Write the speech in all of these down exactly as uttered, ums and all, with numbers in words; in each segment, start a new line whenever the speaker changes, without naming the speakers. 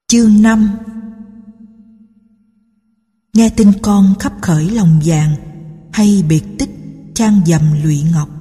Chương năm. Nghe tin con khắp khởi lòng vàng, hay biệt tích trang dầm lụy ngọc.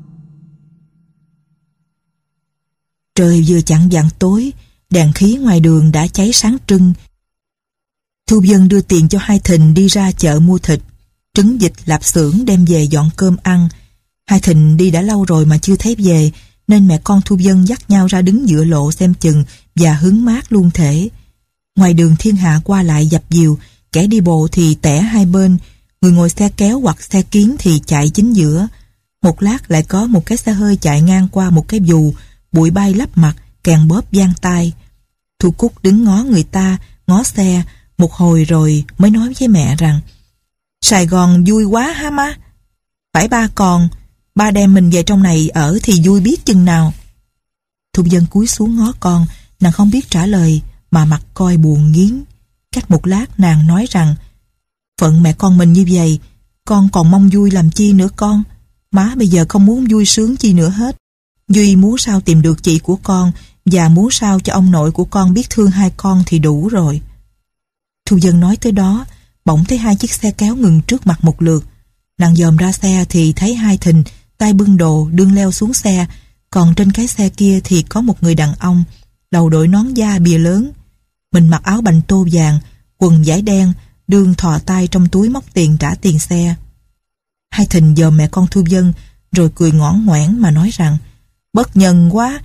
Trời vừa chạng vạng tối, đèn khí ngoài đường đã cháy sáng trưng. Thu Vân đưa tiền cho Hai Thìn đi ra chợ mua thịt, trứng vịt, lạp xưởng đem về dọn cơm ăn. Hai Thìn đi đã lâu rồi mà chưa thấy về, nên mẹ con Thu Vân dắt nhau ra đứng giữa lộ xem chừng và hứng mát luôn thể. Ngoài đường thiên hạ qua lại dập dìu, kẻ đi bộ thì tẻ hai bên, người ngồi xe kéo hoặc xe kiến thì chạy chính giữa. Một lát lại có một cái xe hơi chạy ngang qua một cái dù, bụi bay lấp mặt, kèn bóp vang tai. Thu Cúc đứng ngó người ta, ngó xe, một hồi rồi mới nói với mẹ rằng: Sài Gòn vui quá ha má. Phải ba còn, ba đem mình về trong này ở thì vui biết chừng nào. Thu Vân cúi xuống ngó con, nàng không biết trả lời mà mặt coi buồn nghiến. Cách một lát nàng nói rằng: Phận mẹ con mình như vậy, con còn mong vui làm chi nữa con. Má bây giờ không muốn vui sướng chi nữa hết. Duy muốn sao tìm được chị của con, và muốn sao cho ông nội của con biết thương hai con thì đủ rồi. Thu Vân nói tới đó, bỗng thấy hai chiếc xe kéo ngừng trước mặt một lượt. Nàng dòm ra xe thì thấy Hai Thìn tay bưng đồ đương leo xuống xe, còn trên cái xe kia thì có một người đàn ông, đầu đội nón da bìa lớn. Mình mặc áo bành tô vàng, quần vải đen, đương thò tay trong túi móc tiền trả tiền xe. Hai Thìn dòm mẹ con Thu Vân, rồi cười ngõn ngoẻn mà nói rằng: Bất nhân quá.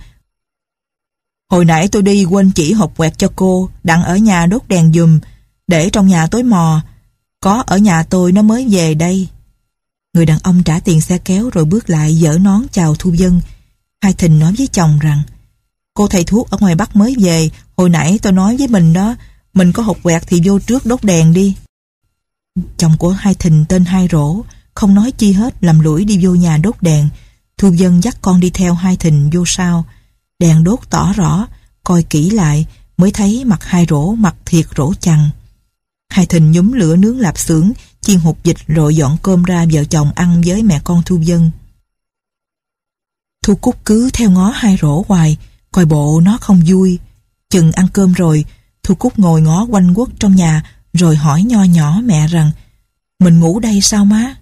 Hồi nãy tôi đi quên chỉ hộp quẹt cho cô, đặng ở nhà đốt đèn giùm, để trong nhà tối mò. Có ở nhà tôi nó mới về đây. Người đàn ông trả tiền xe kéo rồi bước lại giở nón chào Thu Vân. Hai Thìn nói với chồng rằng: Cô thầy thuốc ở ngoài Bắc mới về, hồi nãy tôi nói với mình đó, mình có hộp quẹt thì vô trước đốt đèn đi. Chồng của Hai Thìn tên Hai Rỗ, không nói chi hết, làm lũi đi vô nhà đốt đèn. Thu Vân dắt con đi theo Hai Thìn vô sau. Đèn đốt tỏ rõ, coi kỹ lại mới thấy mặt Hai Rỗ mặt thiệt rỗ chằng. Hai Thìn nhúm lửa nướng lạp xưởng, chiên hột vịt rồi dọn cơm ra vợ chồng ăn với mẹ con Thu Vân. Thu Cúc cứ theo ngó Hai Rỗ hoài, coi bộ nó không vui. Chừng ăn cơm rồi, Thu Cúc ngồi ngó quanh quất trong nhà, rồi hỏi nho nhỏ mẹ rằng: Mình ngủ đây sao má?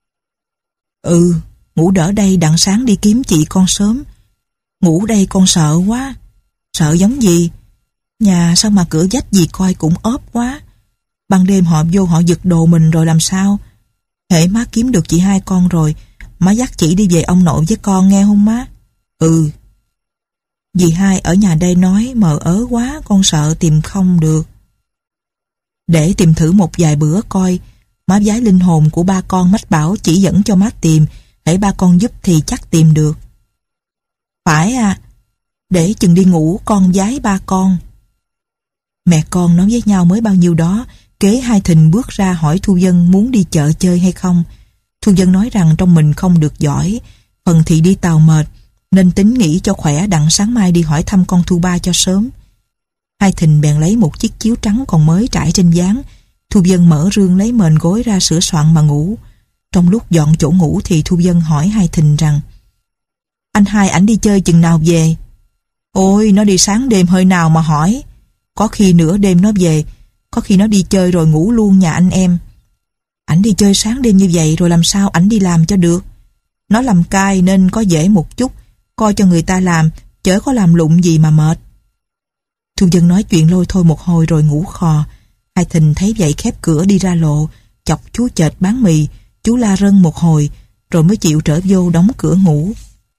Ừ, ngủ đỡ đây đặng sáng đi kiếm chị con sớm. Ngủ đây con sợ quá. Sợ giống gì? Nhà sao mà cửa vách gì coi cũng ốp quá. Ban đêm họ vô họ giật đồ mình rồi làm sao? Hễ má kiếm được chị hai con rồi, má dắt chị đi về ông nội với con nghe không má? Ừ. Dì hai ở nhà đây nói mờ ớ quá, con sợ tìm không được. Để tìm thử một vài bữa coi. Má vái linh hồn của ba con mách bảo chỉ dẫn cho má tìm, hễ ba con giúp thì chắc tìm được. Phải à, để chừng đi ngủ con vái ba con. Mẹ con nói với nhau mới bao nhiêu đó, kế Hai Thìn bước ra hỏi Thu Vân muốn đi chợ chơi hay không. Thu Vân nói rằng trong mình không được giỏi, phần thì đi tàu mệt, nên tính nghỉ cho khỏe đặng sáng mai đi hỏi thăm con Thu Ba cho sớm. Hai Thìn bèn lấy một chiếc chiếu trắng còn mới trải trên ván. Thu Vân mở rương lấy mền gối ra sửa soạn mà ngủ. Trong lúc dọn chỗ ngủ thì Thu Vân hỏi Hai Thìn rằng: Anh hai ảnh đi chơi chừng nào về? Ôi, nó đi sáng đêm hơi nào mà hỏi. Có khi nửa đêm nó về, có khi nó đi chơi rồi ngủ luôn nhà anh em. Ảnh đi chơi sáng đêm như vậy rồi làm sao ảnh đi làm cho được? Nó làm cai nên có dễ một chút, coi cho người ta làm, chớ có làm lụng gì mà mệt. Thu Vân nói chuyện lôi thôi một hồi rồi ngủ khò. Hai Thìn thấy vậy khép cửa đi ra lộ, chọc chú Chệt bán mì, chú la rân một hồi, rồi mới chịu trở vô đóng cửa ngủ.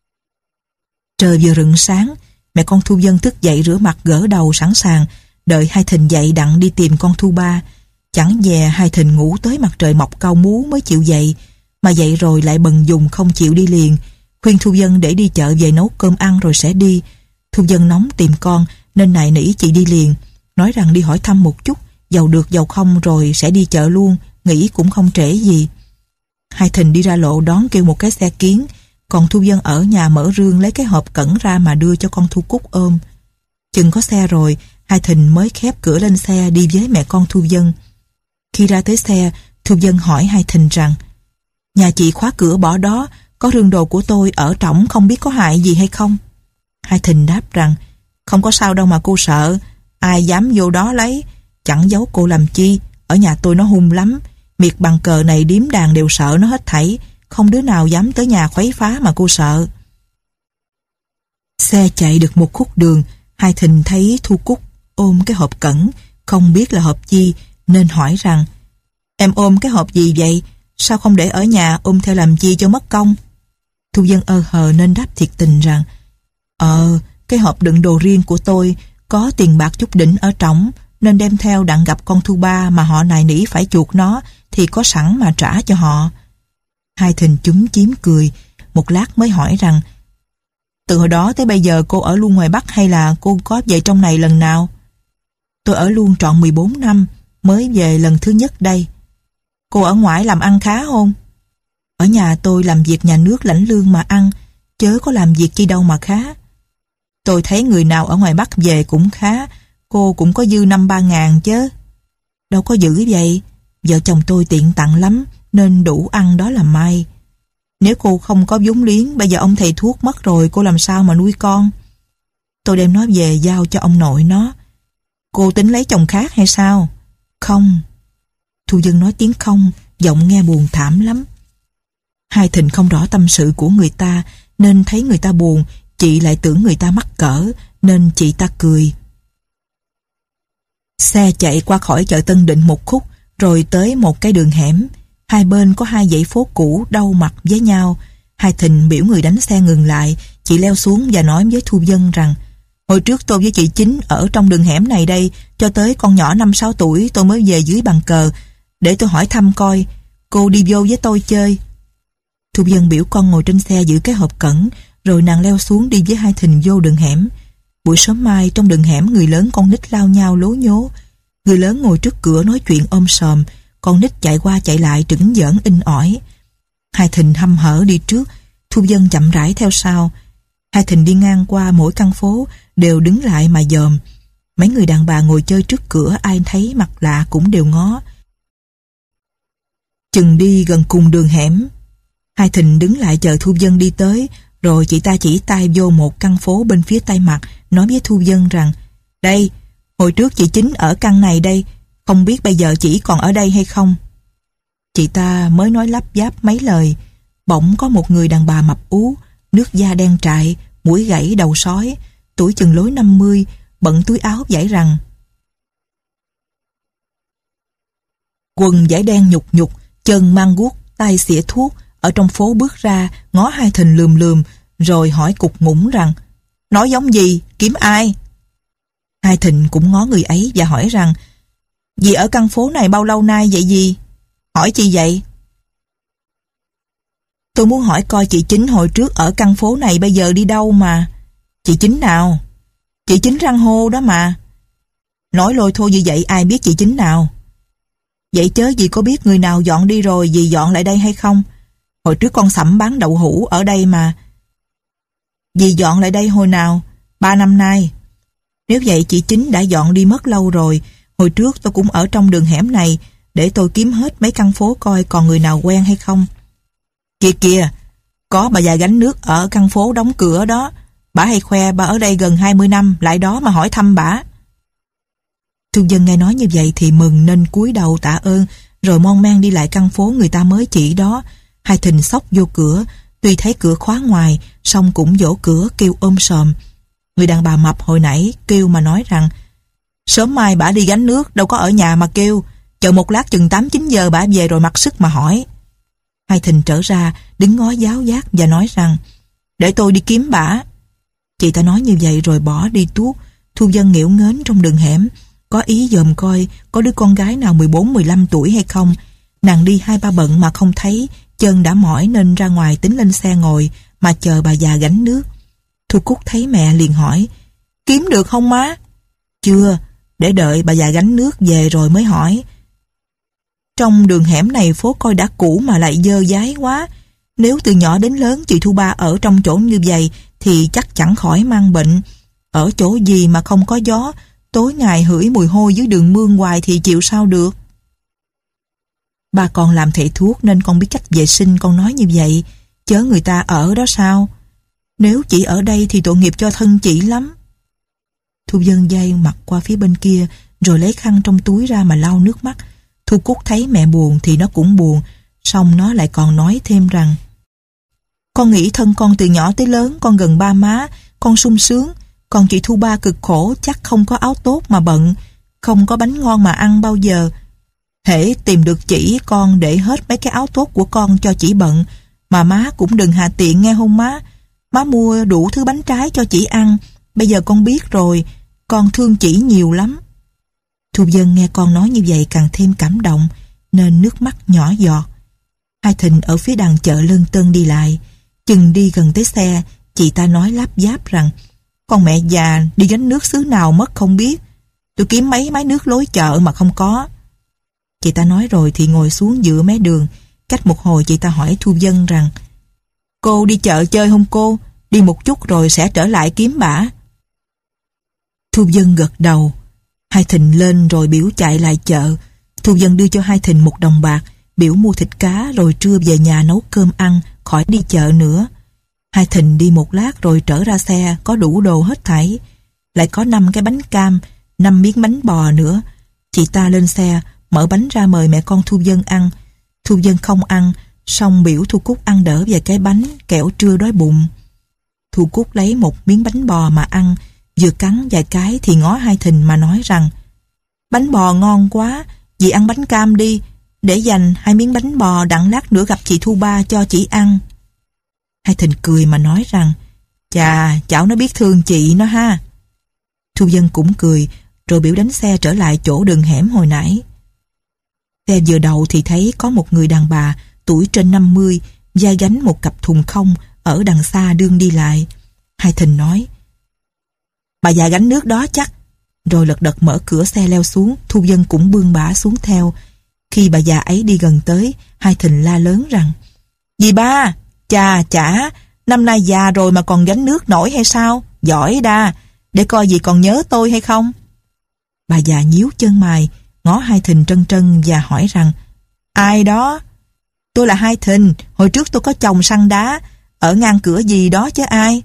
Trời vừa rựng sáng, mẹ con Thu Vân thức dậy rửa mặt gỡ đầu sẵn sàng, đợi Hai Thìn dậy đặng đi tìm con Thu Ba. Chẳng dè Hai Thìn ngủ tới mặt trời mọc cao múa mới chịu dậy, mà dậy rồi lại bần dùng không chịu đi liền. Khuyên Thu Vân để đi chợ về nấu cơm ăn rồi sẽ đi. Thu Vân nóng tìm con nên nài nỉ chị đi liền, nói rằng đi hỏi thăm một chút, giàu được giàu không rồi sẽ đi chợ luôn, nghĩ cũng không trễ gì. Hai Thìn đi ra lộ đón kêu một cái xe kiến, còn Thu Vân ở nhà mở rương lấy cái hộp cẩn ra mà đưa cho con Thu Cúc ôm. Chừng có xe rồi, Hai Thìn mới khép cửa lên xe đi với mẹ con Thu Vân. Khi ra tới xe, Thu Vân hỏi Hai Thìn rằng: Nhà chị khóa cửa bỏ đó, có rương đồ của tôi ở trỏng không biết có hại gì hay không? Hai Thìn đáp rằng: Không có sao đâu mà cô sợ, Ai dám vô đó lấy, chẳng giấu cô làm chi. Ở nhà tôi nó hung lắm, miệt bằng cờ này điếm đàn đều sợ nó hết thảy, không đứa nào dám tới nhà khuấy phá mà cô sợ. Xe chạy được một khúc đường, Hai Thìn thấy Thu Cúc ôm cái hộp cẩn, không biết là hộp chi, nên hỏi rằng: Em ôm cái hộp gì vậy? Sao không để ở nhà ôm theo làm chi cho mất công? Thu Dân ơ hờ nên đáp thiệt tình rằng: Ờ, cái hộp đựng đồ riêng của tôi, có tiền bạc chút đỉnh ở trỏng, nên đem theo đặng gặp con Thu Ba mà họ nài nỉ phải chuộc nó, thì có sẵn mà trả cho họ. Hai Thìn chúm chím cười, một lát mới hỏi rằng: Từ hồi đó tới bây giờ cô ở luôn ngoài Bắc hay là cô có về trong này lần nào? Tôi ở luôn trọn mười bốn năm, mới về lần thứ nhất đây. Cô ở ngoại làm ăn khá không? Ở nhà tôi làm việc nhà nước lãnh lương mà ăn, chớ có làm việc chi đâu mà khá. Tôi thấy người nào ở ngoài Bắc về cũng khá, cô cũng có dư năm ba ngàn chứ. Đâu có dữ vậy, vợ chồng tôi tiện tặng lắm, nên đủ ăn đó là may. Nếu cô không có vốn liếng, bây giờ ông thầy thuốc mất rồi, cô làm sao mà nuôi con? Tôi đem nó về giao cho ông nội nó. Cô tính lấy chồng khác hay sao? Không. Thu Dân nói tiếng không, giọng nghe buồn thảm lắm. Hai Thìn không rõ tâm sự của người ta, nên thấy người ta buồn, chị lại tưởng người ta mắc cỡ, nên chị ta cười. Xe chạy qua khỏi chợ Tân Định một khúc, rồi tới một cái đường hẻm. Hai bên có hai dãy phố cũ đâu mặt với nhau. Hai Thìn biểu người đánh xe ngừng lại. Chị leo xuống và nói với Thu Dân rằng: Hồi trước tôi với chị Chính ở trong đường hẻm này đây, cho tới con nhỏ năm sáu tuổi tôi mới về dưới bàn cờ, để tôi hỏi thăm coi, cô đi vô với tôi chơi. Thu Dân biểu con ngồi trên xe giữ cái hộp cẩn, rồi nàng leo xuống đi với Hai Thìn vô đường hẻm. Buổi sớm mai trong đường hẻm người lớn con nít lao nhau lố nhố. Người lớn ngồi trước cửa nói chuyện ôm sòm, con nít chạy qua chạy lại trửng giỡn inh ỏi. Hai Thìn hăm hở đi trước, Thu Dân chậm rãi theo sau. Hai Thìn đi ngang qua mỗi căn phố đều đứng lại mà dòm. Mấy người đàn bà ngồi chơi trước cửa ai thấy mặt lạ cũng đều ngó. Chừng đi gần cùng đường hẻm, Hai Thìn đứng lại chờ Thu Dân đi tới, rồi chị ta chỉ tay vô một căn phố bên phía tay mặt, nói với Thu Dân rằng: Đây, hồi trước chị Chính ở căn này đây, không biết bây giờ chị còn ở đây hay không? Chị ta mới nói lắp bắp mấy lời, bỗng có một người đàn bà mập ú, nước da đen trại, mũi gãy đầu sói, tuổi chừng lối năm mươi, bận túi áo vải rằng, quần vải đen nhục nhục, chân mang guốc, tay xỉa thuốc, ở trong phố bước ra, ngó Hai Thìn lườm lườm, rồi hỏi cục ngủng rằng: Nói giống gì, kiếm ai? Hai Thìn cũng ngó người ấy và hỏi rằng: Dì ở căn phố này bao lâu nay vậy dì? Hỏi chi vậy? Tôi muốn hỏi coi chị Chính hồi trước ở căn phố này bây giờ đi đâu mà. Chị Chính nào? Chị Chính răng hô đó mà. Nói lôi thôi như vậy ai biết chị Chính nào? Vậy chớ dì có biết người nào dọn đi rồi dì dọn lại đây hay không? Hồi trước con Sẩm bán đậu hũ ở đây mà. Dì dọn lại đây hồi nào? Ba năm nay. Nếu vậy chị Chính đã dọn đi mất lâu rồi. Hồi trước tôi cũng ở trong đường hẻm này, để tôi kiếm hết mấy căn phố coi còn người nào quen hay không. Kìa kìa, có bà già gánh nước ở căn phố đóng cửa đó. Bà hay khoe bà ở đây gần hai mươi năm, lại đó mà hỏi thăm bà. Thu Dân nghe nói như vậy thì mừng nên cúi đầu tạ ơn, rồi mon men đi lại căn phố người ta mới chỉ đó. Hai Thìn xốc vô cửa, tuy thấy cửa khóa ngoài, song cũng vỗ cửa kêu ôm sòm. Người đàn bà mập hồi nãy kêu mà nói rằng: Sớm mai bả đi gánh nước, đâu có ở nhà mà kêu. Chờ một lát chừng tám chín giờ bả về rồi mặc sức mà hỏi. Hai Thìn trở ra, đứng ngó giáo giác và nói rằng: Để tôi đi kiếm bả. Chị ta nói như vậy rồi bỏ đi tuốt. Thu Dân nghễu nghếnh trong đường hẻm, có ý dòm coi có đứa con gái nào mười bốn mười lăm tuổi hay không. Nàng đi hai ba bận mà không thấy, chân đã mỏi nên ra ngoài tính lên xe ngồi mà chờ bà già gánh nước. Thu Cúc thấy mẹ liền hỏi: Kiếm được không má? Chưa, để đợi bà già gánh nước về rồi mới hỏi. Trong đường hẻm này phố coi đã cũ mà lại dơ dái quá. Nếu từ nhỏ đến lớn chị Thu Ba ở trong chỗ như vậy thì chắc chẳng khỏi mang bệnh. Ở chỗ gì mà không có gió, tối ngày hửi mùi hôi dưới đường mương hoài thì chịu sao được. Ba con làm thầy thuốc nên con biết cách vệ sinh, con nói như vậy, chớ người ta ở đó sao? Nếu chị ở đây thì tội nghiệp cho thân chị lắm. Thu Vân dây mặt qua phía bên kia, rồi lấy khăn trong túi ra mà lau nước mắt. Thu Cúc thấy mẹ buồn thì nó cũng buồn, xong nó lại còn nói thêm rằng: con nghĩ thân con từ nhỏ tới lớn, con gần ba má, con sung sướng, còn chị Thu Ba cực khổ, chắc không có áo tốt mà bận, không có bánh ngon mà ăn bao giờ. Hễ tìm được chỉ, con để hết mấy cái áo tốt của con cho chỉ bận, mà má cũng đừng hà tiện nghe không má. Má mua đủ thứ bánh trái cho chỉ ăn, bây giờ con biết rồi, con thương chỉ nhiều lắm. Thu Vân nghe con nói như vậy càng thêm cảm động, nên nước mắt nhỏ giọt. Hai Thịnh ở phía đằng chợ lân tân đi lại. Chừng đi gần tới xe, chị ta nói láp giáp rằng: con mẹ già đi gánh nước xứ nào mất không biết, tôi kiếm mấy máy nước lối chợ mà không có. Chị ta nói rồi thì ngồi xuống giữa mé đường. Cách một hồi chị ta hỏi Thu Vân rằng: cô đi chợ chơi không cô? Đi một chút rồi sẽ trở lại kiếm bả. Thu Vân gật đầu. Hai Thịnh lên rồi biểu chạy lại chợ. Thu Vân đưa cho Hai Thịnh một đồng bạc, biểu mua thịt cá rồi trưa về nhà nấu cơm ăn, khỏi đi chợ nữa. Hai Thịnh đi một lát rồi trở ra xe, có đủ đồ hết thảy. Lại có năm cái bánh cam, năm miếng bánh bò nữa. Chị ta lên xe, mở bánh ra mời mẹ con Thu Vân ăn. Thu Vân không ăn, xong biểu Thu Cúc ăn đỡ vài cái bánh, kẻo trưa đói bụng. Thu Cúc lấy một miếng bánh bò mà ăn, vừa cắn vài cái thì ngó Hai Thịnh mà nói rằng: bánh bò ngon quá, dì ăn bánh cam đi, để dành hai miếng bánh bò đặng lát nữa gặp chị Thu Ba cho chị ăn. Hai Thịnh cười mà nói rằng: chà, cháu nó biết thương chị nó ha. Thu Vân cũng cười, rồi biểu đánh xe trở lại chỗ đường hẻm hồi nãy. Xe vừa đầu thì thấy có một người đàn bà tuổi trên năm mươi, vai gánh một cặp thùng không ở đằng xa đương đi lại. Hai Thịnh nói: bà già gánh nước đó chắc. Rồi lật đật mở cửa xe leo xuống. Thu Vân cũng bươn bả xuống theo. Khi bà già ấy đi gần tới, Hai Thịnh la lớn rằng: dì Ba, chà chả, năm nay già rồi mà còn gánh nước nổi hay sao? Giỏi đa, để coi dì còn nhớ tôi hay không. Bà già nhíu chân mày, ngó Hai Thịnh trân trân và hỏi rằng: ai đó? Tôi là Hai Thịnh, hồi trước tôi có chồng săn đá ở ngang cửa gì đó chứ ai.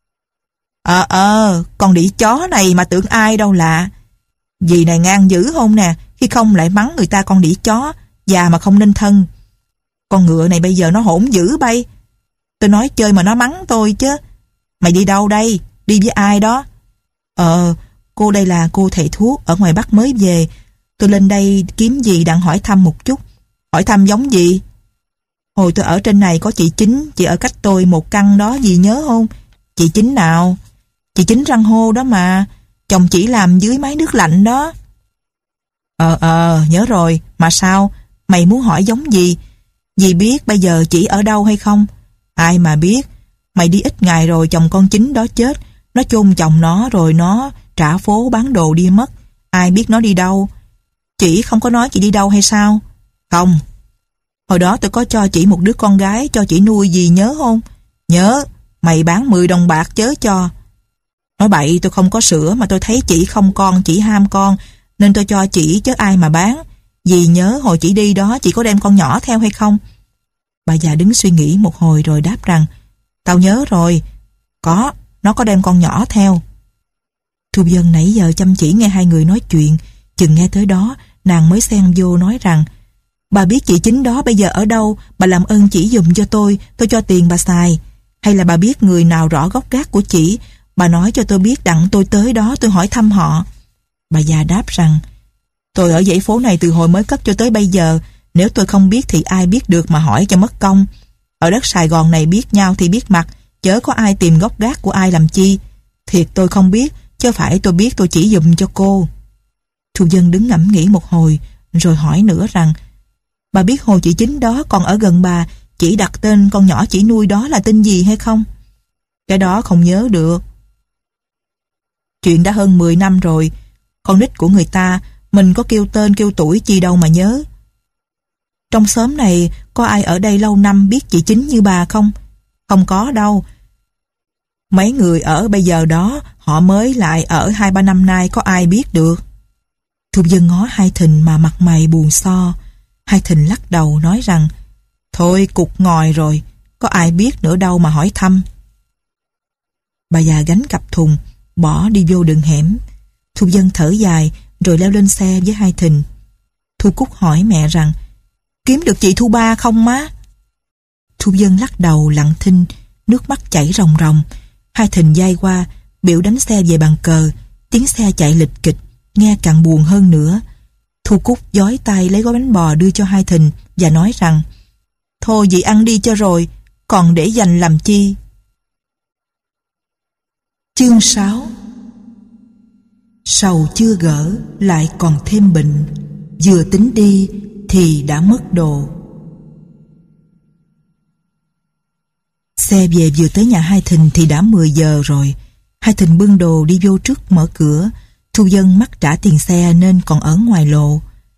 Ờ ờ, con đĩ chó này mà tưởng ai đâu lạ. Dì này ngang dữ không nè, khi không lại mắng người ta con đĩ chó, già mà không nên thân. Con ngựa này bây giờ nó hỗn dữ bay. Tôi nói chơi mà nó mắng tôi chứ. Mày đi đâu đây? Đi với ai đó? Ờ, cô đây là cô thầy thuốc ở ngoài Bắc mới về. Tôi lên đây kiếm dì đặng hỏi thăm một chút. Hỏi thăm giống gì? Hồi tôi ở trên này có chị Chính, chị ở cách tôi một căn đó, dì nhớ không? Chị Chính nào? Chị Chính răng hô đó mà, chồng chỉ làm dưới máy nước lạnh đó. Ờ ờ, nhớ rồi, mà sao? Mày muốn hỏi giống gì? Dì biết bây giờ chị ở đâu hay không? Ai mà biết, mày đi ít ngày rồi chồng con Chính đó chết, nó chôn chồng nó rồi nó trả phố bán đồ đi mất. Ai biết nó đi đâu? Chị không có nói chị đi đâu hay sao? Không. Hồi đó tôi có cho chị một đứa con gái cho chị nuôi, dì nhớ không? Nhớ, mày bán mười đồng bạc chớ cho. Nói bậy, tôi không có sữa mà tôi thấy chị không con, chị ham con nên tôi cho chị chứ ai mà bán. Dì nhớ hồi chị đi đó chị có đem con nhỏ theo hay không? Bà già đứng suy nghĩ một hồi rồi đáp rằng: tao nhớ rồi, có, nó có đem con nhỏ theo. Thu Vân nãy giờ chăm chỉ nghe hai người nói chuyện, chừng nghe tới đó nàng mới xen vô nói rằng: bà biết chị Chính đó bây giờ ở đâu, bà làm ơn chỉ dùm cho tôi, tôi cho tiền bà xài. Hay là bà biết người nào rõ gốc gác của chị, bà nói cho tôi biết đặng tôi tới đó tôi hỏi thăm họ. Bà già đáp rằng: tôi ở dãy phố này từ hồi mới cất cho tới bây giờ, nếu tôi không biết thì ai biết được mà hỏi cho mất công. Ở đất Sài Gòn này biết nhau thì biết mặt, chớ có ai tìm gốc gác của ai làm chi. Thiệt tôi không biết, chứ phải tôi biết tôi chỉ dùm cho cô. Thu Vân đứng ngẫm nghĩ một hồi, rồi hỏi nữa rằng: bà biết hồi chị Chính đó còn ở gần bà, chỉ đặt tên con nhỏ chỉ nuôi đó là tên gì hay không? Cái đó không nhớ được. Chuyện đã hơn mười năm rồi, con nít của người ta, mình có kêu tên kêu tuổi chi đâu mà nhớ. Trong xóm này có ai ở đây lâu năm biết chị Chính như bà không? Không có đâu. Mấy người ở bây giờ đó, họ mới lại ở hai ba năm nay, có ai biết được. Thu Vân ngó Hai Thịnh mà mặt mày buồn so. Hai Thịnh lắc đầu nói rằng: thôi cục ngòi rồi, có ai biết nữa đâu mà hỏi thăm. Bà già gánh cặp thùng, bỏ đi vô đường hẻm. Thu Vân thở dài rồi leo lên xe với Hai Thìn. Thu Cúc hỏi mẹ rằng kiếm được chị Thu Ba không má? Thu Vân lắc đầu lặng thinh, nước mắt chảy ròng ròng. Hai Thìn dai qua biểu đánh xe về bàn cờ. Tiếng xe chạy lịch kịch, nghe càng buồn hơn nữa. Thu Cúc giói tay lấy gói bánh bò đưa cho Hai Thìn và nói rằng thôi dì ăn đi cho rồi, còn để dành làm chi. Chương sáu. Sầu chưa gỡ lại còn thêm bệnh, vừa tính đi thì đã mất đồ. Xe về vừa tới nhà Hai Thìn thì đã mười giờ rồi. Hai Thìn bưng đồ đi vô trước mở cửa. Thu Vân mắc trả tiền xe nên còn ở ngoài lộ.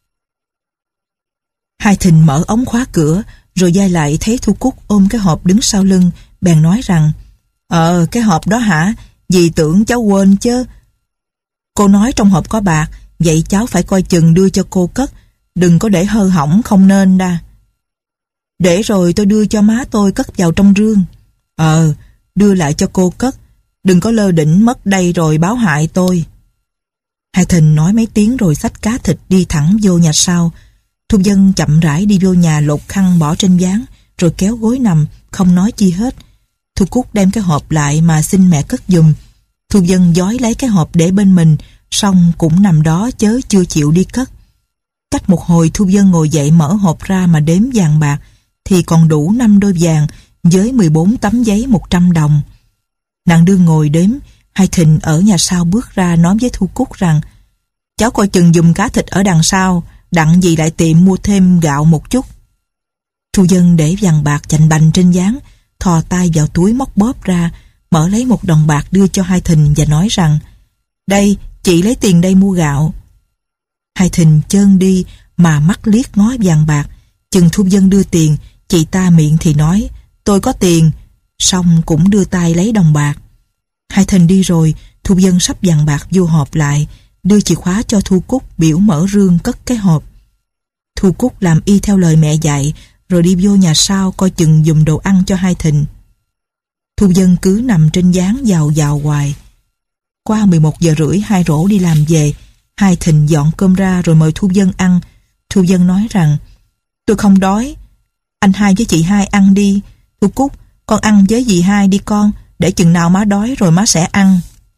Hai Thìn mở ống khóa cửa rồi dai lại thấy Thu Cúc ôm cái hộp đứng sau lưng, bèn nói rằng Ờ cái hộp đó hả? Dì tưởng cháu quên chứ. Cô nói trong hộp có bạc, vậy cháu phải coi chừng đưa cho cô cất, đừng có để hư hỏng không nên đa. Để rồi tôi đưa cho má tôi cất vào trong rương. Ờ, đưa lại cho cô cất, đừng có lơ đỉnh mất đây rồi báo hại tôi. Hai Thìn nói mấy tiếng rồi xách cá thịt đi thẳng vô nhà sau. Thu Vân chậm rãi đi vô nhà lột khăn bỏ trên ván, rồi kéo gối nằm, không nói chi hết. Thu Cúc đem cái hộp lại mà xin mẹ cất giùm. Thu Vân giói lấy cái hộp để bên mình, xong cũng nằm đó chớ chưa chịu đi cất. Cách một hồi Thu Vân ngồi dậy mở hộp ra mà đếm vàng bạc, thì còn đủ năm đôi vàng với mười bốn tấm giấy một trăm đồng. Nàng đương ngồi đếm, Hai Thìn ở nhà sau bước ra nói với Thu Cúc rằng cháu coi chừng dùm cá thịt ở đằng sau, đặng gì lại tiệm mua thêm gạo một chút. Thu Vân để vàng bạc chành bành trên ván, thò tay vào túi móc bóp ra, mở lấy một đồng bạc đưa cho Hai Thìn và nói rằng đây, chị lấy tiền đây mua gạo. Hai Thìn chơn đi mà mắt liếc ngó vàng bạc. Chừng Thu Vân đưa tiền, chị ta miệng thì nói tôi có tiền, xong cũng đưa tay lấy đồng bạc. Hai Thìn đi rồi, Thu Vân sắp vàng bạc vô hộp lại, đưa chìa khóa cho Thu Cúc biểu mở rương cất cái hộp. Thu Cúc làm y theo lời mẹ dạy, rồi đi vô nhà sau coi chừng dùng đồ ăn cho Hai Thìn. Thu Vân cứ nằm trên ván vào vào hoài. Qua mười một giờ rưỡi Hai Rỗ đi làm về. Hai Thìn dọn cơm ra rồi mời Thu Vân ăn. Thu Vân nói rằng tôi không đói, anh Hai với chị Hai ăn đi. Thu Cúc, con ăn với dì Hai đi con, để chừng nào má đói rồi má sẽ ăn.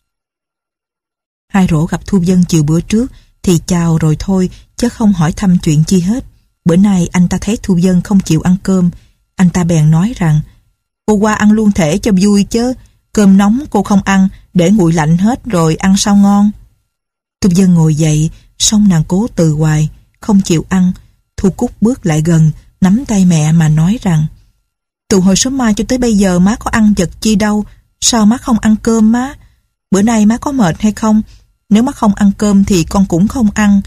Hai Rỗ gặp Thu Vân chiều bữa trước thì chào rồi thôi, chứ không hỏi thăm chuyện chi hết. Bữa nay anh ta thấy Thu Vân không chịu ăn cơm, anh ta bèn nói rằng cô qua ăn luôn thể cho vui chứ, cơm nóng cô không ăn, để nguội lạnh hết rồi ăn sao ngon. Thu Vân ngồi dậy, xong nàng cố từ hoài, không chịu ăn. Thu Cúc bước lại gần, nắm tay mẹ mà nói rằng từ hồi sớm mai cho tới bây giờ má có ăn vật chi đâu, sao má không ăn cơm má? Bữa nay má có mệt hay không? Nếu má không ăn cơm thì con cũng không ăn.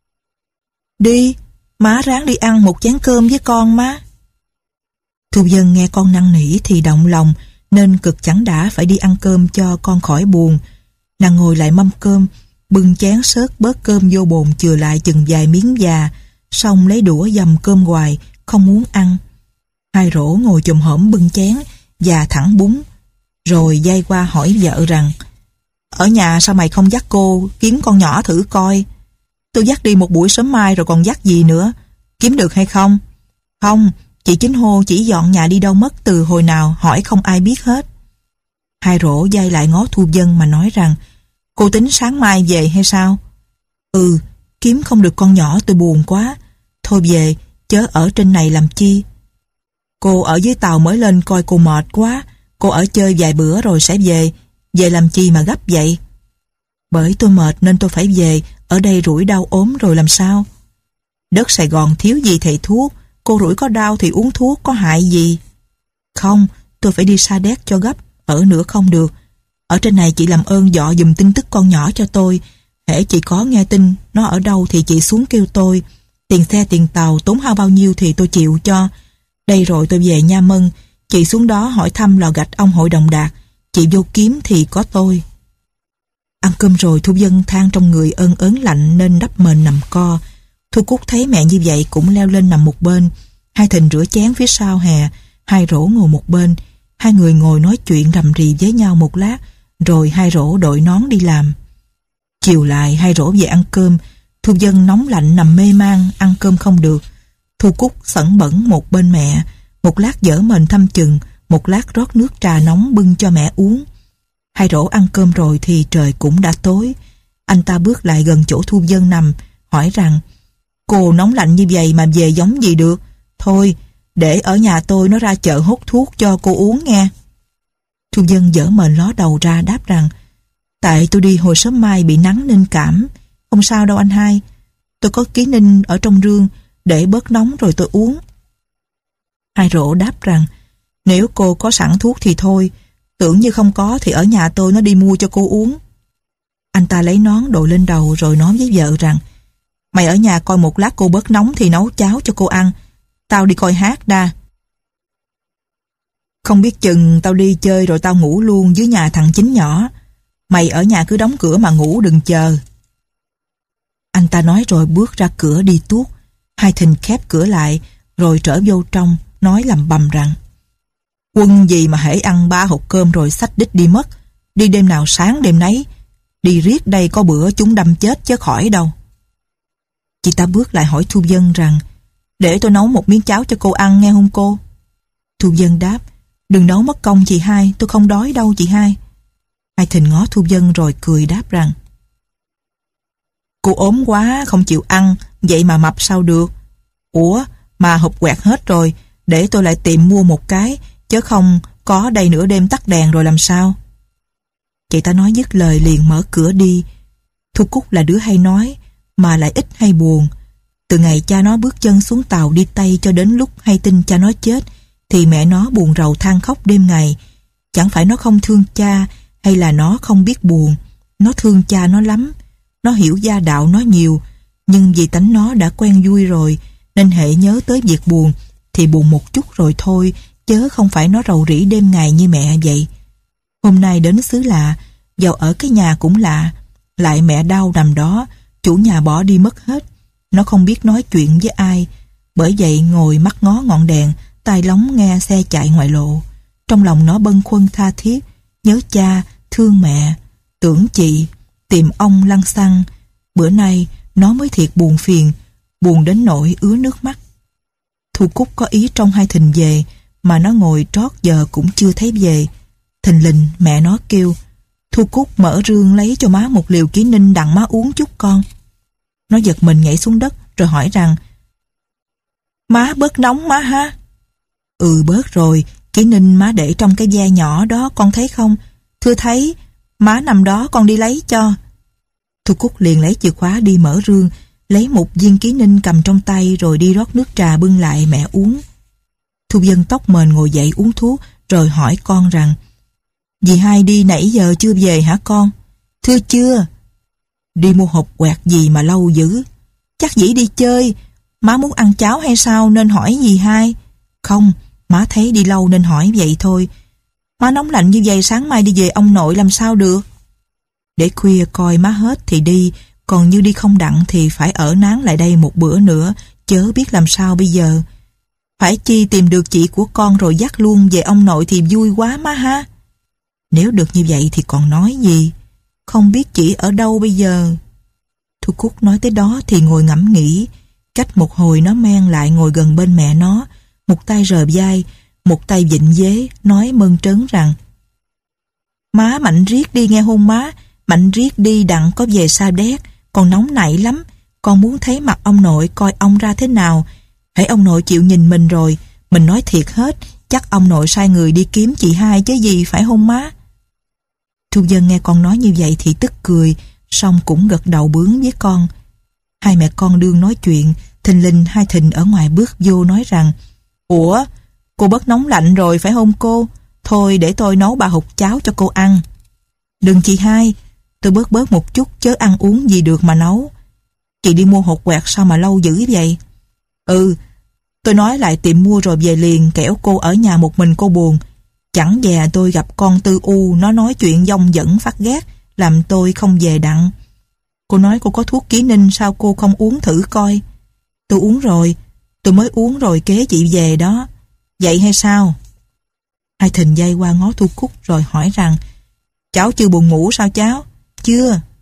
Đi, má ráng đi ăn một chén cơm với con má. Thu Vân nghe con năn nỉ thì động lòng, nên cực chẳng đã phải đi ăn cơm cho con khỏi buồn. Nàng ngồi lại mâm cơm, bưng chén xớt bớt cơm vô bồn chừa lại chừng vài miếng già, xong lấy đũa dầm cơm hoài, không muốn ăn. Hai Rỗ ngồi chồm hổm bưng chén và thẳng bún, rồi dai qua hỏi vợ rằng ở nhà sao mày không dắt cô kiếm con nhỏ thử coi? Tôi dắt đi một buổi sớm mai rồi còn dắt gì nữa, kiếm được hay không? Không, chị Chính Hô chỉ dọn nhà đi đâu mất từ hồi nào hỏi không ai biết hết. Hai Rỗ dai lại ngó Thu Vân mà nói rằng cô tính sáng mai về hay sao? Ừ, kiếm không được con nhỏ tôi buồn quá, thôi về, chớ ở trên này làm chi. Cô ở dưới tàu mới lên coi cô mệt quá, cô ở chơi vài bữa rồi sẽ về, về làm chi mà gấp vậy? Bởi tôi mệt nên tôi phải về, ở đây rủi đau ốm rồi làm sao? Đất Sài Gòn thiếu gì thầy thuốc, cô rủi có đau thì uống thuốc có hại gì? Không, tôi phải đi Sa Đéc cho gấp, ở nữa không được. Ở trên này chị làm ơn dọ dùm tin tức con nhỏ cho tôi. Hễ chị có nghe tin nó ở đâu thì chị xuống kêu tôi. Tiền xe tiền tàu tốn hao bao nhiêu thì tôi chịu cho. Đây rồi tôi về Nha Mân, chị xuống đó hỏi thăm lò gạch ông Hội Đồng Đạt, chị vô kiếm thì có tôi. Ăn cơm rồi Thu Vân than trong người ơn ớn lạnh nên đắp mền nằm co. Thu Cúc thấy mẹ như vậy cũng leo lên nằm một bên. Hai Thìn rửa chén phía sau hè, Hai Rỗ ngồi một bên. Hai người ngồi nói chuyện rầm rì với nhau một lát, rồi Hai Rỗ đội nón đi làm. Chiều lại hai rổ về ăn cơm. Thu Vân nóng lạnh nằm mê man, ăn cơm không được. Thu Cúc sẵn bẩn một bên mẹ, một lát dở mền thăm chừng, một lát rót nước trà nóng bưng cho mẹ uống. Hai rổ ăn cơm rồi thì trời cũng đã tối. Anh ta bước lại gần chỗ Thu Vân nằm, hỏi rằng: cô nóng lạnh như vậy mà về giống gì được? Thôi, để ở nhà tôi nó ra chợ hốt thuốc cho cô uống nghe. Thu Vân dở mền ló đầu ra đáp rằng: tại tôi đi hồi sớm mai bị nắng nên cảm. Không sao đâu anh hai. Tôi có ký ninh ở trong rương, để bớt nóng rồi tôi uống. Hai rổ đáp rằng: nếu cô có sẵn thuốc thì thôi, tưởng như không có thì ở nhà tôi nó đi mua cho cô uống. Anh ta lấy nón đội lên đầu rồi nói với vợ rằng: mày ở nhà coi một lát cô bớt nóng thì nấu cháo cho cô ăn. Tao đi coi hát đa. Không biết chừng tao đi chơi rồi tao ngủ luôn dưới nhà thằng Chính nhỏ. Mày ở nhà cứ đóng cửa mà ngủ đừng chờ. Anh ta nói rồi bước ra cửa đi tuốt. Hai Thìn khép cửa lại rồi trở vô trong, nói lầm bầm rằng: quân gì mà hễ ăn ba hộp cơm rồi xách đích đi mất. Đi đêm nào sáng đêm nấy. Đi riết đây có bữa chúng đâm chết chứ khỏi đâu. Chị ta bước lại hỏi Thu Vân rằng: để tôi nấu một miếng cháo cho cô ăn nghe không cô? Thu Vân đáp: đừng nấu mất công chị hai, tôi không đói đâu chị hai. Hai Thìn ngó Thu Vân rồi cười đáp rằng: cô ốm quá không chịu ăn, vậy mà mập sao được? Ủa mà hộp quẹt hết rồi, để tôi lại tìm mua một cái, chứ không có đây nửa đêm tắt đèn rồi làm sao? Chị ta nói dứt lời liền mở cửa đi. Thu Cúc là đứa hay nói, mà lại ít hay buồn. Từ ngày cha nó bước chân xuống tàu đi Tây cho đến lúc hay tin cha nó chết, thì mẹ nó buồn rầu than khóc đêm ngày. Chẳng phải nó không thương cha, hay là nó không biết buồn. Nó thương cha nó lắm. Nó hiểu gia đạo nó nhiều, nhưng vì tánh nó đã quen vui rồi, nên hễ nhớ tới việc buồn thì buồn một chút rồi thôi, chớ không phải nó rầu rĩ đêm ngày như mẹ vậy. Hôm nay đến xứ lạ, vào ở cái nhà cũng lạ, lại mẹ đau nằm đó, chủ nhà bỏ đi mất hết. Nó không biết nói chuyện với ai, bởi vậy ngồi mắt ngó ngọn đèn, tai lóng nghe xe chạy ngoại lộ. Trong lòng nó bâng khuâng tha thiết, nhớ cha, thương mẹ, tưởng chị, tìm ông lăng xăng. Bữa nay nó mới thiệt buồn phiền, buồn đến nỗi ứa nước mắt. Thu Cúc có ý trong Hai Thìn về, mà nó ngồi trót giờ cũng chưa thấy về. Thình lình mẹ nó kêu: Thu Cúc mở rương lấy cho má một liều ký ninh đặng má uống chút con. Nó giật mình nhảy xuống đất rồi hỏi rằng: má bớt nóng má ha? Ừ bớt rồi, ký ninh má để trong cái ve nhỏ đó con thấy không? Thưa thấy, má nằm đó con đi lấy cho. Thu Cúc liền lấy chìa khóa đi mở rương, lấy một viên ký ninh cầm trong tay rồi đi rót nước trà bưng lại mẹ uống. Thu Vân tóc mền ngồi dậy uống thuốc rồi hỏi con rằng: dì hai đi nãy giờ chưa về hả con? Thưa chưa. Đi mua hộp quẹt gì mà lâu dữ? Chắc dĩ đi chơi. Má muốn ăn cháo hay sao nên hỏi dì hai? Không, má thấy đi lâu nên hỏi vậy thôi. Má nóng lạnh như vậy sáng mai đi về ông nội làm sao được? Để khuya coi má hết thì đi, còn như đi không đặng thì phải ở nán lại đây một bữa nữa, chớ biết làm sao bây giờ. Phải chi tìm được chị của con rồi dắt luôn về ông nội thì vui quá má ha. Nếu được như vậy thì còn nói gì. Không biết chị ở đâu bây giờ. Thu Cúc nói tới đó thì ngồi ngẫm nghĩ. Cách một hồi nó men lại ngồi gần bên mẹ nó, một tay rờ vai, một tay vịn dế, nói mơn trớn rằng: má mạnh riết đi nghe hôn má, mạnh riết đi đặng có về Sa Đéc, còn nóng nảy lắm, con muốn thấy mặt ông nội coi ông ra thế nào. Hãy ông nội chịu nhìn mình rồi, mình nói thiệt hết, chắc ông nội sai người đi kiếm chị hai chứ gì phải hôn má. Thu Vân nghe con nói như vậy thì tức cười, song cũng gật đầu bướng với con. Hai mẹ con đương nói chuyện, thình lình Hai Thìn ở ngoài bước vô nói rằng: ủa, cô bớt nóng lạnh rồi phải không cô? Thôi để tôi nấu ba hộp cháo cho cô ăn. Đừng chị hai, tôi bớt bớt một chút chớ ăn uống gì được mà nấu. Chị đi mua hột quẹt sao mà lâu dữ vậy? Ừ, tôi nói lại tiệm mua rồi về liền, kẻo cô ở nhà một mình cô buồn. Chẳng dè tôi gặp con Tư U, nó nói chuyện dông dẫn phát ghét, làm tôi không về đặng. Cô nói cô có thuốc ký ninh, sao cô không uống thử coi? Tôi uống rồi, tôi mới uống rồi kế chị về đó. Vậy hay sao? Hai Thìn dây qua ngó Thu Cúc rồi hỏi rằng: cháu chưa buồn ngủ sao cháu? Chưa.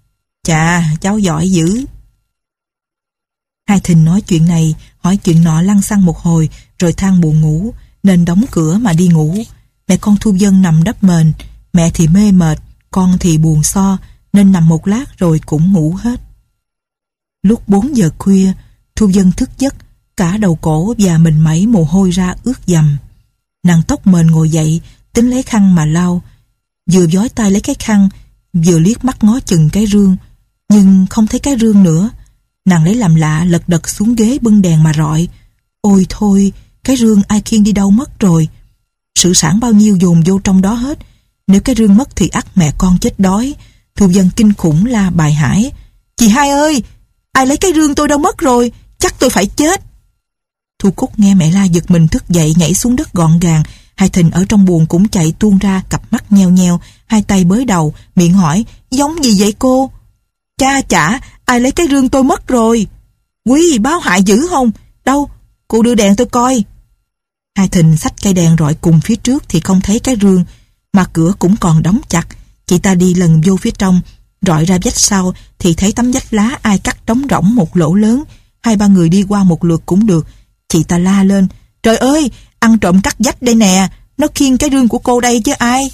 Chà, cháu giỏi dữ. Hai Thìn nói chuyện này, hỏi chuyện nọ lăng xăng một hồi, rồi than buồn ngủ, nên đóng cửa mà đi ngủ. Mẹ con Thu Vân nằm đắp mền, mẹ thì mê mệt, con thì buồn so, nên nằm một lát rồi cũng ngủ hết. Lúc bốn giờ khuya, Thu Vân thức giấc, cả đầu cổ và mình mẩy mồ hôi ra ướt dầm. Nàng tóc mền ngồi dậy, tính lấy khăn mà lau. Vừa vói tay lấy cái khăn, vừa liếc mắt ngó chừng cái rương, nhưng không thấy cái rương nữa. Nàng lấy làm lạ, lật đật xuống ghế bưng đèn mà rọi. Ôi thôi, cái rương ai khiêng đi đâu mất rồi. Sự sản bao nhiêu dồn vô trong đó hết. Nếu cái rương mất thì ắt mẹ con chết đói. Thu Vân kinh khủng la bài hải: Chị hai ơi, ai lấy cái rương tôi đâu mất rồi, chắc tôi phải chết. Thu Cúc nghe mẹ la giật mình thức dậy, nhảy xuống đất gọn gàng. Hai Thìn ở trong buồng cũng chạy tuôn ra, cặp mắt nheo nheo, hai tay bới đầu, miệng hỏi: Giống gì vậy cô? Cha chả, ai lấy cái rương tôi mất rồi. Quý, báo hại dữ không? Đâu, cô đưa đèn tôi coi. Hai Thìn xách cây đèn rọi cùng phía trước thì không thấy cái rương, mà cửa cũng còn đóng chặt. Chị ta đi lần vô phía trong, rọi ra vách sau thì thấy tấm vách lá ai cắt đóng rỗng một lỗ lớn. Hai ba người đi qua một lượt cũng được. Chị ta la lên: Trời ơi, ăn trộm cắt vách đây nè, nó khiêng cái rương của cô đây chứ ai.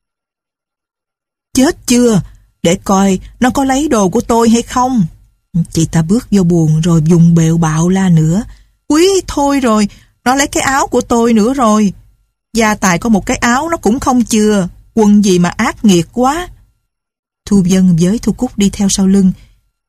Chết chưa, để coi nó có lấy đồ của tôi hay không. Chị ta bước vô buồng rồi dùng bẹo bạo la nữa: Quý, thôi rồi, nó lấy cái áo của tôi nữa rồi. Gia tài có một cái áo nó cũng không chừa, quần gì mà ác nghiệt quá. Thu Vân với Thu Cúc đi theo sau lưng.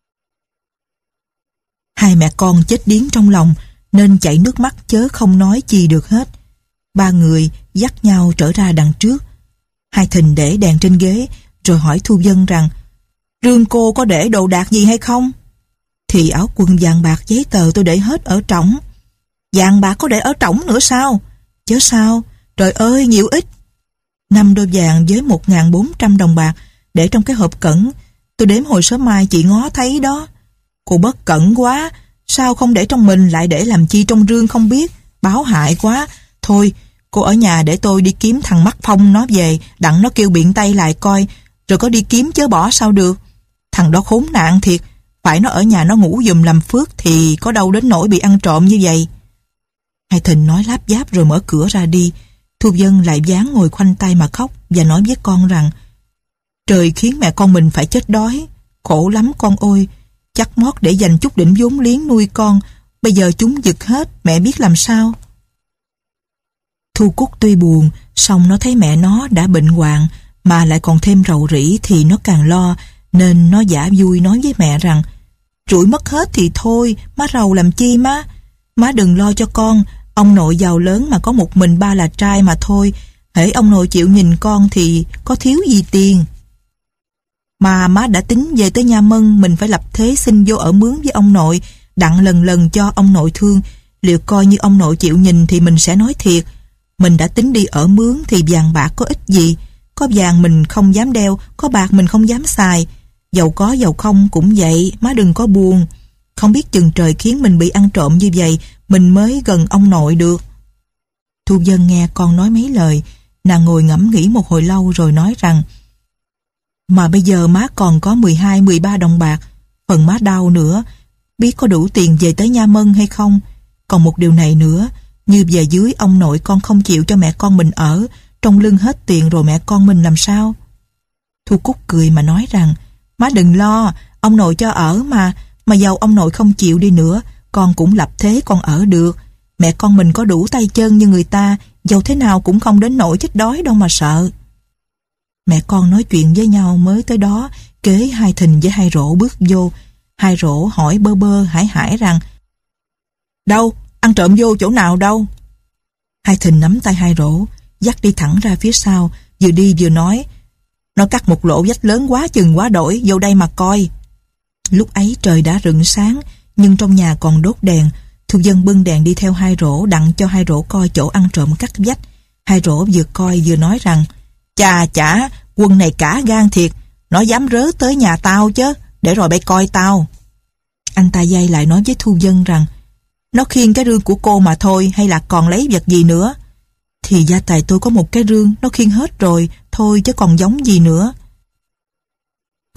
Hai mẹ con chết điếng trong lòng, nên chảy nước mắt chớ không nói chi được hết. Ba người dắt nhau trở ra đằng trước. Hai Thìn để đèn trên ghế, rồi hỏi Thu Vân rằng: Rương cô có để đồ đạc gì hay không? Thì áo quần vàng bạc giấy tờ tôi để hết ở trỏng. Vàng bạc có để ở trỏng nữa sao? Chớ sao, trời ơi nhiều ít. Năm đôi vàng với một ngàn bốn trăm đồng bạc để trong cái hộp cẩn. Tôi đếm hồi sớm mai chị ngó thấy đó. Cô bất cẩn quá, sao không để trong mình lại để làm chi trong rương không biết, báo hại quá. Thôi, cô ở nhà để tôi đi kiếm thằng Mắt Phong nó về, đặng nó kêu biện tay lại coi, rồi có đi kiếm chớ bỏ sao được. Thằng đó khốn nạn thiệt, phải nó ở nhà nó ngủ giùm làm phước thì có đâu đến nỗi bị ăn trộm như vậy. Hai Thìn nói láp giáp rồi mở cửa ra đi. Thu Vân lại dáng ngồi khoanh tay mà khóc và nói với con rằng: Trời khiến mẹ con mình phải chết đói, khổ lắm con ơi. Chắc mót để dành chút đỉnh vốn liếng nuôi con, bây giờ chúng giật hết, mẹ biết làm sao. Thu Cúc tuy buồn, song nó thấy mẹ nó đã bệnh hoạn mà lại còn thêm rầu rĩ thì nó càng lo, nên nó giả vui nói với mẹ rằng: Rủi mất hết thì thôi, má rầu làm chi má. Má đừng lo cho con, ông nội giàu lớn mà có một mình ba là trai mà thôi. Hễ ông nội chịu nhìn con thì có thiếu gì tiền. Mà má đã tính về tới Nha Mân, mình phải lập thế xin vô ở mướn với ông nội, đặng lần lần cho ông nội thương. Liệu coi như ông nội chịu nhìn thì mình sẽ nói thiệt. Mình đã tính đi ở mướn thì vàng bạc có ích gì. Có vàng mình không dám đeo, có bạc mình không dám xài. Giàu có giàu không cũng vậy, má đừng có buồn. Không biết chừng trời khiến mình bị ăn trộm như vậy, mình mới gần ông nội được. Thu Vân nghe con nói mấy lời, nàng ngồi ngẫm nghĩ một hồi lâu rồi nói rằng: Mà bây giờ má còn có mười hai mười ba đồng bạc, phần má đau nữa, biết có đủ tiền về tới Nha Mân hay không. Còn một điều này nữa, như về dưới ông nội con không chịu cho mẹ con mình ở, trong lưng hết tiền rồi mẹ con mình làm sao? Thu Cúc cười mà nói rằng: Má đừng lo, ông nội cho ở mà, mà dầu ông nội không chịu đi nữa, con cũng lập thế con ở được. Mẹ con mình có đủ tay chân như người ta, dầu thế nào cũng không đến nỗi chết đói đâu mà sợ. Mẹ con nói chuyện với nhau mới tới đó, kế Hai Thìn với Hai Rổ bước vô. Hai Rổ hỏi bơ bơ hải hải rằng: Đâu, ăn trộm vô chỗ nào đâu? Hai Thìn nắm tay Hai Rổ, dắt đi thẳng ra phía sau, vừa đi vừa nói: Nó cắt một lỗ vách lớn quá chừng quá đổi, vô đây mà coi. Lúc ấy trời đã rựng sáng, nhưng trong nhà còn đốt đèn. Thu Vân bưng đèn đi theo Hai Rổ đặng cho Hai Rổ coi chỗ ăn trộm cắt vách. Hai Rổ vừa coi vừa nói rằng: Chà chả, quân này cả gan thiệt, nó dám rớ tới nhà tao chứ, để rồi bay coi tao. Anh ta dây lại nói với Thu Vân rằng: Nó khiêng cái rương của cô mà thôi, hay là còn lấy vật gì nữa? Thì gia tài tôi có một cái rương, nó khiêng hết rồi, thôi chứ còn giống gì nữa.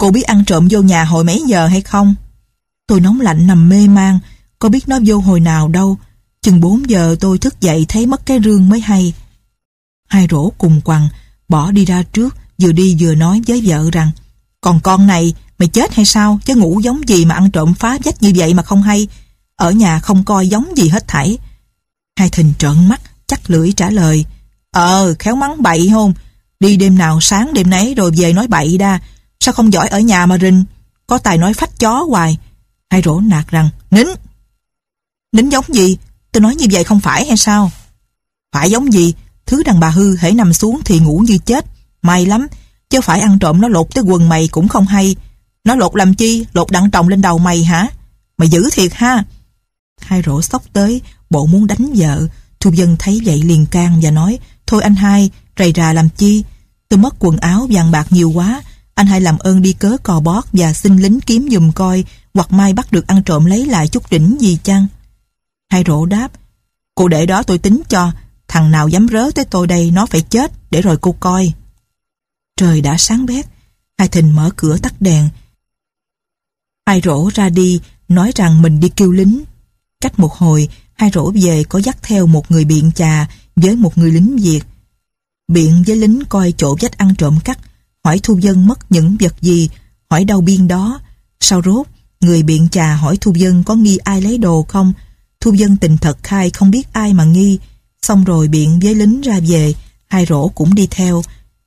Cô biết ăn trộm vô nhà hồi mấy giờ hay không? Tôi nóng lạnh nằm mê man, có biết nó vô hồi nào đâu. Chừng bốn giờ tôi thức dậy thấy mất cái rương mới hay. Hai rổ cùng quằn, bỏ đi ra trước, vừa đi vừa nói với vợ rằng: Còn con này, mày chết hay sao? Chứ ngủ giống gì mà ăn trộm phá vách như vậy mà không hay. Ở nhà không coi giống gì hết thảy. Hai Thìn trợn mắt, chắc lưỡi trả lời: Ờ, khéo mắng bậy hôn. Đi đêm nào sáng đêm nấy rồi về nói bậy đa. Sao không giỏi ở nhà mà rình? Có tài nói phách chó hoài. Hai rổ nạt rằng: Nín! Nín giống gì? Tôi nói như vậy không phải hay sao? Phải giống gì? Thứ đàn bà hư hễ nằm xuống thì ngủ như chết. May lắm, chứ phải ăn trộm nó lột tới quần mày cũng không hay. Nó lột làm chi? Lột đặng trồng lên đầu mày hả? Mày dữ thiệt ha! Hai rổ xốc tới, bộ muốn đánh vợ. Thu Vân thấy vậy liền can và nói: Thôi anh hai, rầy rà làm chi? Tôi mất quần áo vàng bạc nhiều quá. Anh hai làm ơn đi cớ cò bót và xin lính kiếm giùm coi, hoặc mai bắt được ăn trộm lấy lại chút đỉnh gì chăng? Hai rổ đáp: Cô để đó tôi tính cho. Thằng nào dám rớ tới tôi đây nó phải chết, để rồi cô coi. Trời đã sáng bét. Hai Thìn mở cửa tắt đèn. Hai rổ ra đi, nói rằng mình đi kêu lính. Cách một hồi, hai rổ về có dắt theo một người biện chà với một người lính Việt. Biện với lính coi chỗ vách ăn trộm cắt, hỏi Thu Vân mất những vật gì, hỏi đâu biên đó. Sau rốt, người biện chà hỏi Thu Vân có nghi ai lấy đồ không. Thu Vân tình thật khai không biết ai mà nghi. Xong rồi biện với lính ra về, hai rổ cũng đi theo.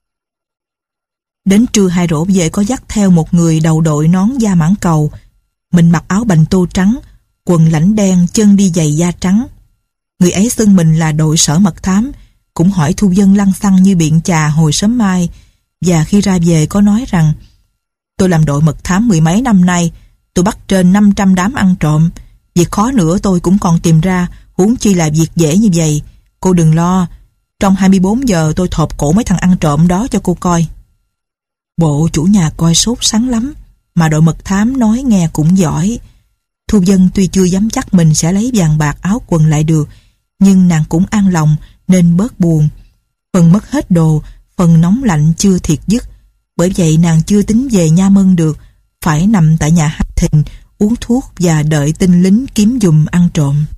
Đến trưa hai rổ về có dắt theo một người đầu đội nón da mãng cầu. Mình mặc áo bành tô trắng, quần lãnh đen, chân đi giày da trắng. Người ấy xưng mình là đội sở mật thám, cũng hỏi Thu Vân lăng xăng như biện chà hồi sớm mai. Và khi ra về có nói rằng: Tôi làm đội mật thám mười mấy năm nay, tôi bắt trên năm trăm đám ăn trộm. Việc khó nữa tôi cũng còn tìm ra, huống chi là việc dễ như vậy. Cô đừng lo, trong hai mươi bốn giờ tôi thộp cổ mấy thằng ăn trộm đó cho cô coi. Bộ chủ nhà coi sốt sắng lắm, mà đội mật thám nói nghe cũng giỏi. Thu Vân tuy chưa dám chắc mình sẽ lấy vàng bạc áo quần lại được, nhưng nàng cũng an lòng nên bớt buồn. Phần mất hết đồ, phần nóng lạnh chưa thiệt dứt. Bởi vậy nàng chưa tính về Nha Mân được, phải nằm tại nhà Hai Thìn uống thuốc và đợi tin lính kiếm giùm ăn trộm.